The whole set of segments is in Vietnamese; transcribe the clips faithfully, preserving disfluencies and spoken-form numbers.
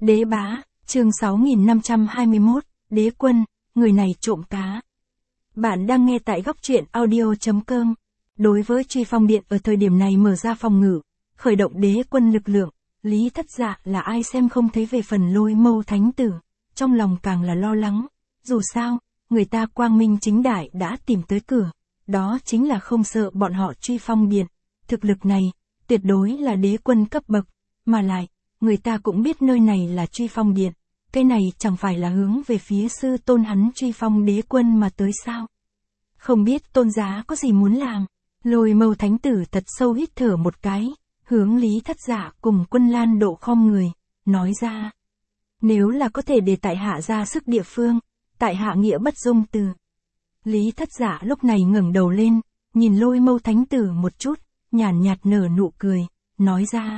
Đế bá, chương sáu nghìn năm trăm hai mươi mốt, đế quân, người này trộm cá. Bạn đang nghe tại góc truyện audio chấm com. Đối với Truy Phong Điện ở thời điểm này mở ra phòng ngự, khởi động đế quân lực lượng, Lý Thất Dạ là ai xem không thấy. Về phần Lôi Mâu Thánh Tử, trong lòng càng là lo lắng. Dù sao, người ta quang minh chính đại đã tìm tới cửa, đó chính là không sợ bọn họ Truy Phong Điện. Thực lực này, tuyệt đối là đế quân cấp bậc, mà lại, người ta cũng biết nơi này là Truy Phong Điện, cái này chẳng phải là hướng về phía sư tôn hắn Truy Phong đế quân mà tới sao? Không biết tôn giá có gì muốn làm? Lôi Mâu Thánh Tử thật sâu hít thở một cái, hướng Lý Thất Dạ cùng Quân Lan Độ khom người, nói ra. Nếu là có thể để tại hạ ra sức địa phương, tại hạ nghĩa bất dung từ. Lý Thất Dạ lúc này ngẩng đầu lên, nhìn Lôi Mâu Thánh Tử một chút, nhàn nhạt nở nụ cười, nói ra.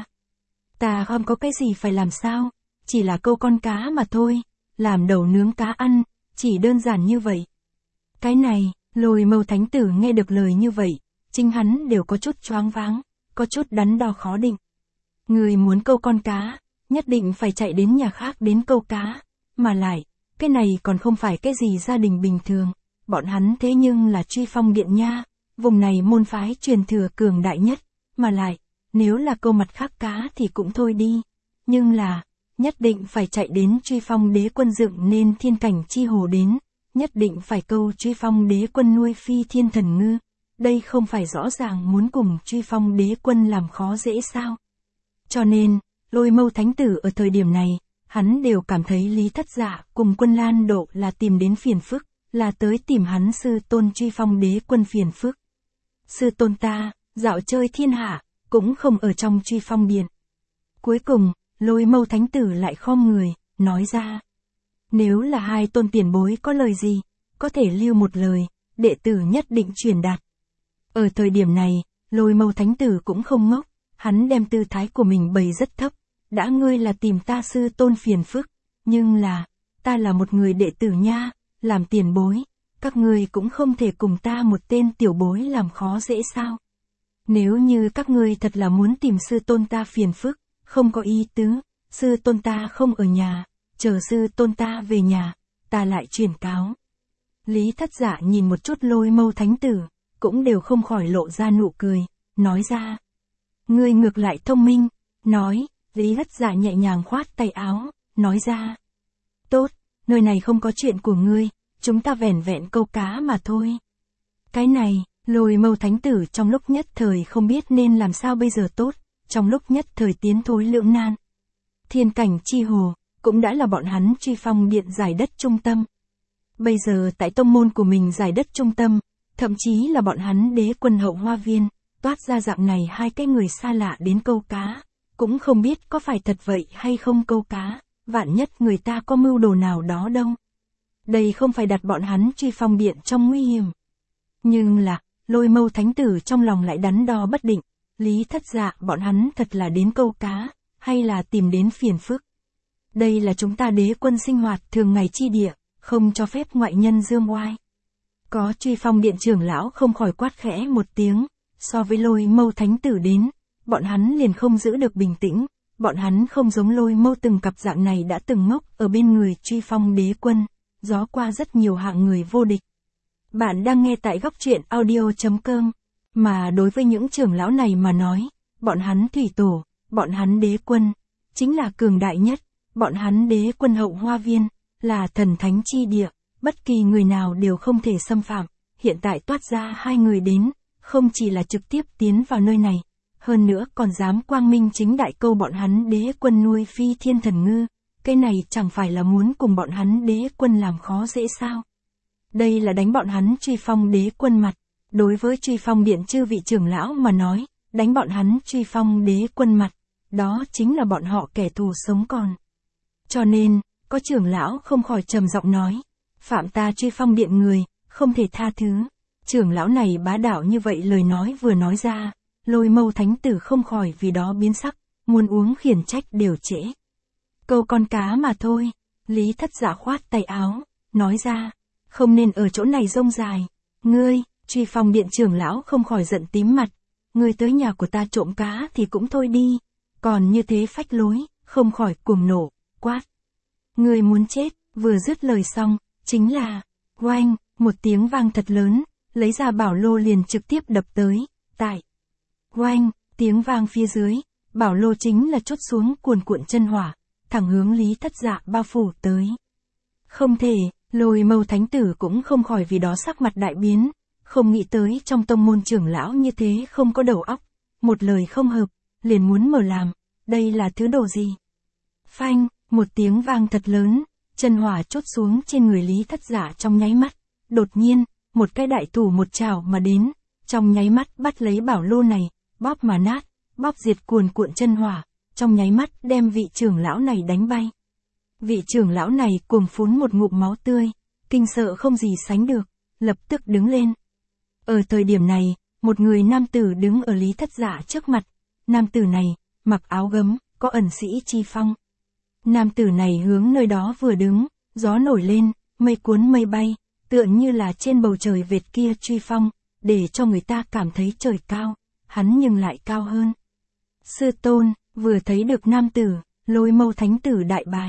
Ta không có cái gì phải làm sao, chỉ là câu con cá mà thôi, làm đầu nướng cá ăn, chỉ đơn giản như vậy. Cái này, Lôi Mâu Thánh Tử nghe được lời như vậy, chính hắn đều có chút choáng váng, có chút đắn đo khó định. Người muốn câu con cá, nhất định phải chạy đến nhà khác đến câu cá, mà lại, cái này còn không phải cái gì gia đình bình thường, bọn hắn thế nhưng là Truy Phong Điện nha, vùng này môn phái truyền thừa cường đại nhất, mà lại, nếu là câu mặt khác cá thì cũng thôi đi, nhưng là, nhất định phải chạy đến Truy Phong đế quân dựng nên thiên cảnh chi hồ đến, nhất định phải câu Truy Phong đế quân nuôi phi thiên thần ngư, đây không phải rõ ràng muốn cùng Truy Phong đế quân làm khó dễ sao. Cho nên, Lôi Mâu Thánh Tử ở thời điểm này, hắn đều cảm thấy Lý Thất Dạ cùng Quân Lan Độ là tìm đến phiền phức, là tới tìm hắn sư tôn Truy Phong đế quân phiền phức. Sư tôn ta, dạo chơi thiên hạ, cũng không ở trong Truy Phong Điện. Cuối cùng, Lôi Mâu Thánh Tử lại khom người, nói ra. Nếu là hai tôn tiền bối có lời gì, có thể lưu một lời, đệ tử nhất định truyền đạt. Ở thời điểm này, Lôi Mâu Thánh Tử cũng không ngốc, hắn đem tư thái của mình bày rất thấp. Đã ngươi là tìm ta sư tôn phiền phức, nhưng là, ta là một người đệ tử nha, làm tiền bối, các ngươi cũng không thể cùng ta một tên tiểu bối làm khó dễ sao. Nếu như các ngươi thật là muốn tìm sư tôn ta phiền phức, không có ý tứ, sư tôn ta không ở nhà, chờ sư tôn ta về nhà, ta lại truyền cáo. Lý Thất Dạ nhìn một chút Lôi Mâu Thánh Tử, cũng đều không khỏi lộ ra nụ cười, nói ra. Ngươi ngược lại thông minh, nói, Lý Thất Dạ nhẹ nhàng khoát tay áo, nói ra. Tốt, nơi này không có chuyện của ngươi, chúng ta vẻn vẹn câu cá mà thôi. Cái này, Lôi Mâu Thánh Tử trong lúc nhất thời không biết nên làm sao bây giờ tốt, trong lúc nhất thời tiến thối lưỡng nan. Thiên cảnh chi hồ, cũng đã là bọn hắn Truy Phong Điện giải đất trung tâm. Bây giờ tại tông môn của mình giải đất trung tâm, thậm chí là bọn hắn đế quân hậu hoa viên, toát ra dạng này hai cái người xa lạ đến câu cá, cũng không biết có phải thật vậy hay không câu cá, vạn nhất người ta có mưu đồ nào đó đâu. Đây không phải đặt bọn hắn Truy Phong Điện trong nguy hiểm. Nhưng là, Lôi Mâu Thánh Tử trong lòng lại đắn đo bất định, Lý Thất Dạ bọn hắn thật là đến câu cá, hay là tìm đến phiền phức. Đây là chúng ta đế quân sinh hoạt thường ngày chi địa, không cho phép ngoại nhân dương oai. Có Truy Phong Điện trưởng lão không khỏi quát khẽ một tiếng, so với Lôi Mâu Thánh Tử đến, bọn hắn liền không giữ được bình tĩnh, bọn hắn không giống Lôi Mâu từng cặp dạng này đã từng ngốc ở bên người Truy Phong đế quân, gió qua rất nhiều hạng người vô địch. Bạn đang nghe tại góc truyện audio chấm com, mà đối với những trưởng lão này mà nói, bọn hắn thủy tổ, bọn hắn đế quân, chính là cường đại nhất, bọn hắn đế quân hậu hoa viên, là thần thánh chi địa, bất kỳ người nào đều không thể xâm phạm, hiện tại toát ra hai người đến, không chỉ là trực tiếp tiến vào nơi này, hơn nữa còn dám quang minh chính đại câu bọn hắn đế quân nuôi phi thiên thần ngư, cái này chẳng phải là muốn cùng bọn hắn đế quân làm khó dễ sao. Đây là đánh bọn hắn Truy Phong đế quân mặt, đối với Truy Phong Điện chư vị trưởng lão mà nói, đánh bọn hắn Truy Phong đế quân mặt, đó chính là bọn họ kẻ thù sống còn. Cho nên, có trưởng lão không khỏi trầm giọng nói, phạm ta Truy Phong Điện người, không thể tha thứ. Trưởng lão này bá đạo như vậy lời nói vừa nói ra, Lôi Mâu Thánh Tử không khỏi vì đó biến sắc, muốn uống khiển trách đều trễ. Câu con cá mà thôi, Lý Thất Dạ khoát tay áo, nói ra, không nên ở chỗ này rông dài. Ngươi, Truy Phong Điện trưởng lão không khỏi giận tím mặt, ngươi tới nhà của ta trộm cá thì cũng thôi đi, còn như thế phách lối, không khỏi cuồng nộ, quát. Người muốn chết, vừa dứt lời xong, chính là, oanh, một tiếng vang thật lớn, lấy ra bảo lô liền trực tiếp đập tới, tại. Oanh, tiếng vang phía dưới, bảo lô chính là chốt xuống cuồn cuộn chân hỏa, thẳng hướng Lý Thất Dạ bao phủ tới. Không thể, Lôi Mâu Thánh Tử cũng không khỏi vì đó sắc mặt đại biến, không nghĩ tới trong tông môn trưởng lão như thế không có đầu óc, một lời không hợp, liền muốn mở làm, đây là thứ đồ gì? Phanh, một tiếng vang thật lớn, chân hỏa chốt xuống trên người Lý Thất Dạ trong nháy mắt, đột nhiên, một cái đại thủ một chảo mà đến, trong nháy mắt bắt lấy bảo lô này, bóp mà nát, bóp diệt cuồn cuộn chân hỏa, trong nháy mắt đem vị trưởng lão này đánh bay. Vị trưởng lão này cuồng phun một ngụm máu tươi, kinh sợ không gì sánh được, lập tức đứng lên. Ở thời điểm này, một người nam tử đứng ở Lý Thất Dạ trước mặt, nam tử này, mặc áo gấm, có ẩn sĩ chi phong. Nam tử này hướng nơi đó vừa đứng, gió nổi lên, mây cuốn mây bay, tựa như là trên bầu trời vệt kia truy phong, để cho người ta cảm thấy trời cao, hắn nhưng lại cao hơn. Sư tôn, vừa thấy được nam tử, Lôi Mâu Thánh Tử đại bái.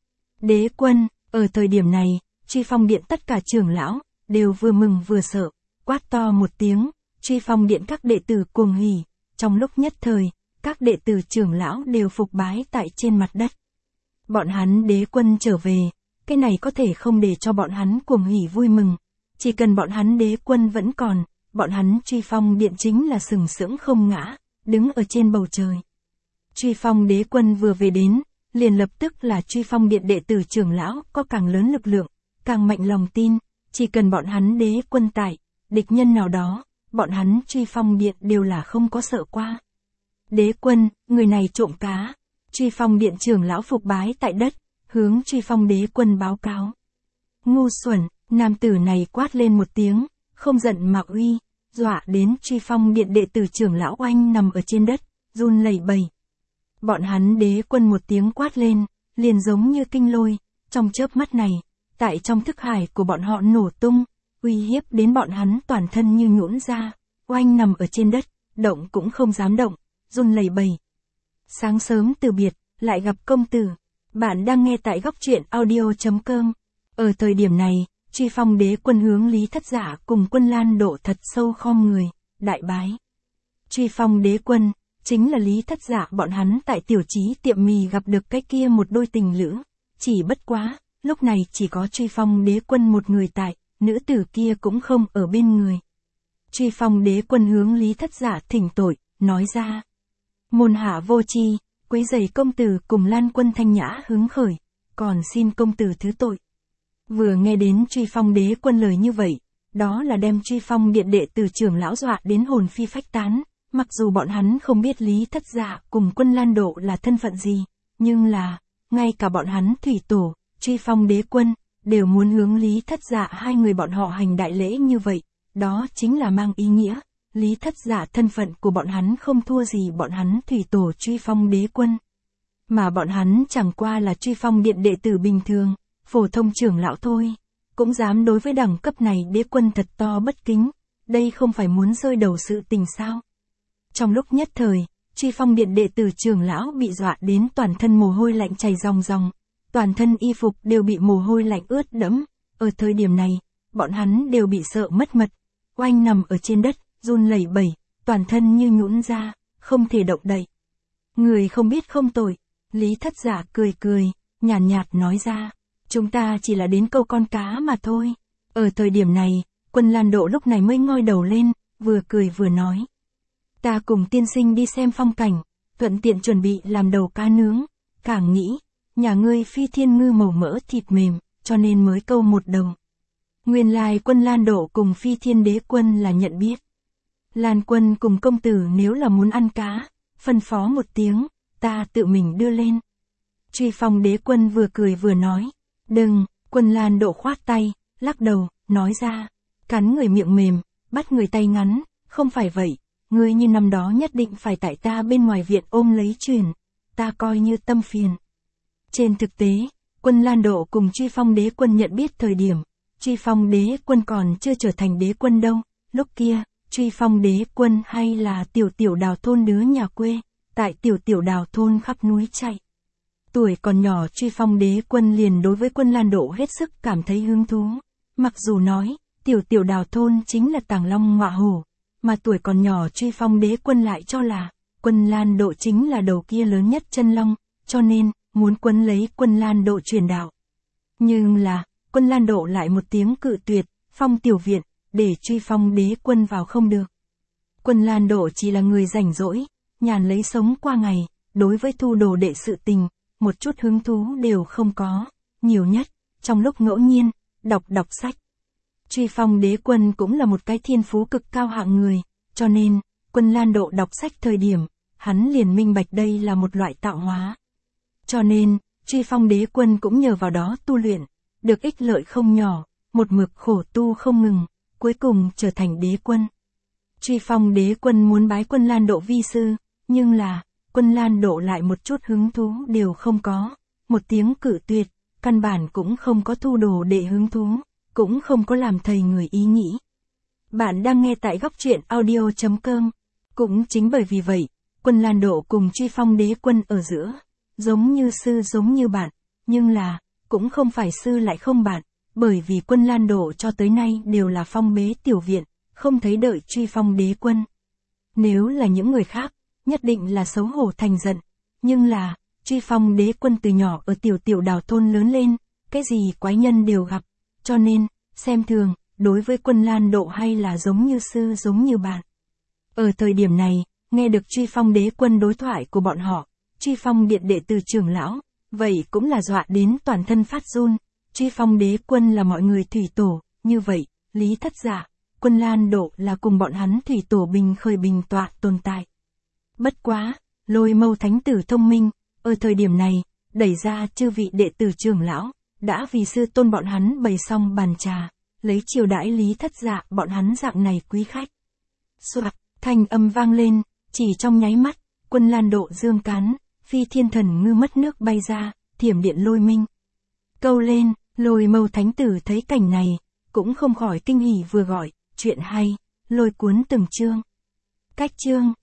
Đế quân, ở thời điểm này, truy phong điện tất cả trưởng lão, đều vừa mừng vừa sợ, quát to một tiếng, truy phong điện các đệ tử cuồng hỉ, trong lúc nhất thời, các đệ tử trưởng lão đều phục bái tại trên mặt đất. Bọn hắn đế quân trở về, cái này có thể không để cho bọn hắn cuồng hỉ vui mừng, chỉ cần bọn hắn đế quân vẫn còn, bọn hắn truy phong điện chính là sừng sững không ngã, đứng ở trên bầu trời. Truy phong đế quân vừa về đến, liền lập tức là truy phong điện đệ tử trưởng lão có càng lớn lực lượng, càng mạnh lòng tin, chỉ cần bọn hắn đế quân tại, địch nhân nào đó, bọn hắn truy phong điện đều là không có sợ qua. Đế quân, người này trộm cá. Truy phong điện trưởng lão phục bái tại đất, hướng truy phong đế quân báo cáo. Ngu xuẩn, nam tử này quát lên một tiếng, không giận mà uy, dọa đến truy phong điện đệ tử trưởng lão oanh nằm ở trên đất, run lẩy bẩy. Bọn hắn đế quân một tiếng quát lên, liền giống như kinh lôi, trong chớp mắt này, tại trong thức hải của bọn họ nổ tung, uy hiếp đến bọn hắn toàn thân như nhũn ra, oanh nằm ở trên đất, động cũng không dám động, run lẩy bẩy. Sáng sớm từ biệt, lại gặp công tử. Bạn đang nghe tại góc truyện audio chấm com. Ở thời điểm này, truy phong đế quân hướng Lý Thất Dạ cùng Quân Lan Độ thật sâu khom người, đại bái. Truy phong đế quân, chính là Lý Thất Dạ bọn hắn tại tiểu trí tiệm mì gặp được cái kia một đôi tình lữ. Chỉ bất quá, lúc này chỉ có truy phong đế quân một người tại, nữ tử kia cũng không ở bên người. Truy phong đế quân hướng Lý Thất Dạ thỉnh tội, nói ra. Môn hạ vô tri, quấy rầy công tử cùng Lan Quân thanh nhã hứng khởi, còn xin công tử thứ tội. Vừa nghe đến truy phong đế quân lời như vậy, đó là đem truy phong điện đệ tử trưởng lão dọa đến hồn phi phách tán, mặc dù bọn hắn không biết Lý Thất Dạ cùng Quân Lan Độ là thân phận gì, nhưng là, ngay cả bọn hắn thủy tổ, truy phong đế quân, đều muốn hướng Lý Thất Dạ hai người bọn họ hành đại lễ như vậy, đó chính là mang ý nghĩa. Lý Thất Dạ thân phận của bọn hắn không thua gì bọn hắn thủy tổ truy phong đế quân. Mà bọn hắn chẳng qua là truy phong điện đệ tử bình thường, phổ thông trưởng lão thôi. Cũng dám đối với đẳng cấp này đế quân thật to bất kính, đây không phải muốn rơi đầu sự tình sao. Trong lúc nhất thời, truy phong điện đệ tử trưởng lão bị dọa đến toàn thân mồ hôi lạnh chảy ròng ròng, toàn thân y phục đều bị mồ hôi lạnh ướt đẫm. Ở thời điểm này, bọn hắn đều bị sợ mất mật, oanh nằm ở trên đất, run lẩy bẩy, toàn thân như nhũn ra, không thể động đậy. Người không biết không tội, Lý Thất Dạ cười cười, nhàn nhạt, nhạt nói ra, chúng ta chỉ là đến câu con cá mà thôi. Ở thời điểm này, Quân Lan Độ lúc này mới ngoi đầu lên, vừa cười vừa nói. Ta cùng tiên sinh đi xem phong cảnh, thuận tiện chuẩn bị làm đầu cá nướng, càng nghĩ, nhà ngươi phi thiên ngư màu mỡ thịt mềm, cho nên mới câu một đầu. Nguyên lai Quân Lan Độ cùng phi thiên đế quân là nhận biết. Lan Quân cùng công tử nếu là muốn ăn cá, phân phó một tiếng, ta tự mình đưa lên. Truy phong đế quân vừa cười vừa nói, đừng. Quân Lan Độ khoát tay, lắc đầu, nói ra, cắn người miệng mềm, bắt người tay ngắn, không phải vậy, ngươi như năm đó nhất định phải tại ta bên ngoài viện ôm lấy truyền, ta coi như tâm phiền. Trên thực tế, Quân Lan Độ cùng truy phong đế quân nhận biết thời điểm, truy phong đế quân còn chưa trở thành đế quân đâu, lúc kia, truy phong đế quân hay là tiểu tiểu đào thôn đứa nhà quê, tại tiểu tiểu đào thôn khắp núi chạy. Tuổi còn nhỏ Truy Phong đế quân liền đối với Quân Lan Độ hết sức cảm thấy hứng thú. Mặc dù nói, tiểu tiểu đào thôn chính là tàng long ngọa hổ, mà tuổi còn nhỏ Truy Phong đế quân lại cho là, Quân Lan Độ chính là đầu kia lớn nhất chân long, cho nên, muốn quấn lấy Quân Lan Độ truyền đạo. Nhưng là, Quân Lan Độ lại một tiếng cự tuyệt, phong tiểu viện, để Truy Phong đế quân vào không được. Quân Lan Độ chỉ là người rảnh rỗi, nhàn lấy sống qua ngày, đối với thu đồ đệ sự tình, một chút hứng thú đều không có, nhiều nhất, trong lúc ngẫu nhiên, đọc đọc sách. Truy Phong đế quân cũng là một cái thiên phú cực cao hạng người, cho nên, Quân Lan Độ đọc sách thời điểm, hắn liền minh bạch đây là một loại tạo hóa. Cho nên, Truy Phong đế quân cũng nhờ vào đó tu luyện, được ích lợi không nhỏ, một mực khổ tu không ngừng, cuối cùng trở thành đế quân. Truy Phong đế quân muốn bái Quân Lan Độ vi sư, nhưng là, Quân Lan Độ lại một chút hứng thú đều không có, một tiếng cự tuyệt, căn bản cũng không có thu đồ đệ hứng thú, cũng không có làm thầy người ý nghĩ. Bạn đang nghe tại góc truyện audio chấm com. Cũng chính bởi vì vậy, Quân Lan Độ cùng Truy Phong đế quân ở giữa, giống như sư giống như bạn, nhưng là, cũng không phải sư lại không bạn, bởi vì Quân Lan Độ cho tới nay đều là phong bế tiểu viện, không thấy đợi Truy Phong đế quân. Nếu là những người khác, nhất định là xấu hổ thành giận, nhưng là, Truy Phong đế quân từ nhỏ ở tiểu tiểu đào thôn lớn lên, cái gì quái nhân đều gặp, cho nên, xem thường, đối với Quân Lan Độ hay là giống như sư giống như bạn. Ở thời điểm này, nghe được Truy Phong đế quân đối thoại của bọn họ, Truy Phong điện đệ tử trưởng lão, vậy cũng là dọa đến toàn thân phát run. Truy Phong đế quân là mọi người thủy tổ, như vậy, Lý Thất Dạ, Quân Lan Độ là cùng bọn hắn thủy tổ bình khởi bình tọa tồn tại. Bất quá, Lôi Mâu thánh tử thông minh, ở thời điểm này, đẩy ra chư vị đệ tử trưởng lão, đã vì sư tôn bọn hắn bày xong bàn trà, lấy chiều đãi Lý Thất Dạ bọn hắn dạng này quý khách. Soạt, thanh âm vang lên, chỉ trong nháy mắt, Quân Lan Độ dương cán, phi thiên thần ngư mất nước bay ra, thiểm điện lôi minh. Câu lên, Lôi Mâu thánh tử thấy cảnh này, cũng không khỏi kinh hỉ vừa gọi, chuyện hay, lôi cuốn từng chương. Cách chương.